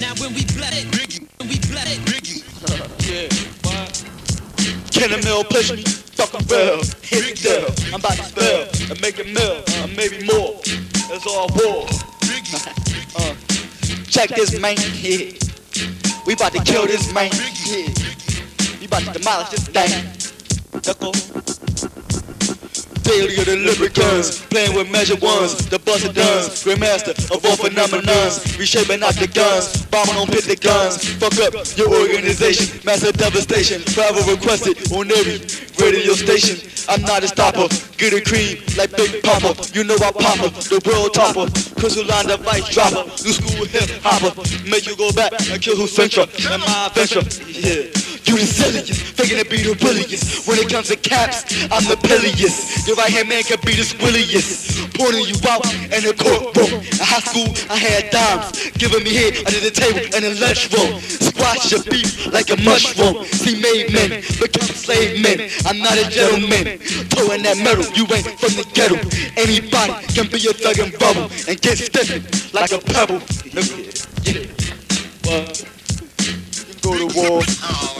Now when we bless it, when we bless it, Yeah, what? Can a mill push me? Fucking well, hit the deal. I'm about to spell and make a mill, maybe more. It's all war. Check this man, yeah. We about to kill this man, yeah. We about to demolish this thing. Daily of the lubricants, playing with measured ones, the busted guns, grandmaster of all phenomenons, reshaping out the guns, bombing on pit the guns, fuck up your organization, massive devastation, travel requested on every radio station. I'm not a stopper, get a cream like Big Papa, you know I pop her, the world topper, crystal line device dropper, new school hip hopper, make you go back and kill who's central, and my adventure, yeah. You the silliest, faking to be the williest. When it comes to caps, I'm the pilliest. Your right hand man can be the squilliest. Pointing you out in the courtroom. In high school, I had dimes, giving me head under the table in the lunchroom. Squash your beef like a mushroom. See made men, become slave men. I'm not a gentleman. Throwing that metal, you ain't from the ghetto. Anybody can be a thug and bubble and get stiffened like a pebble. Yeah. What? Go to war.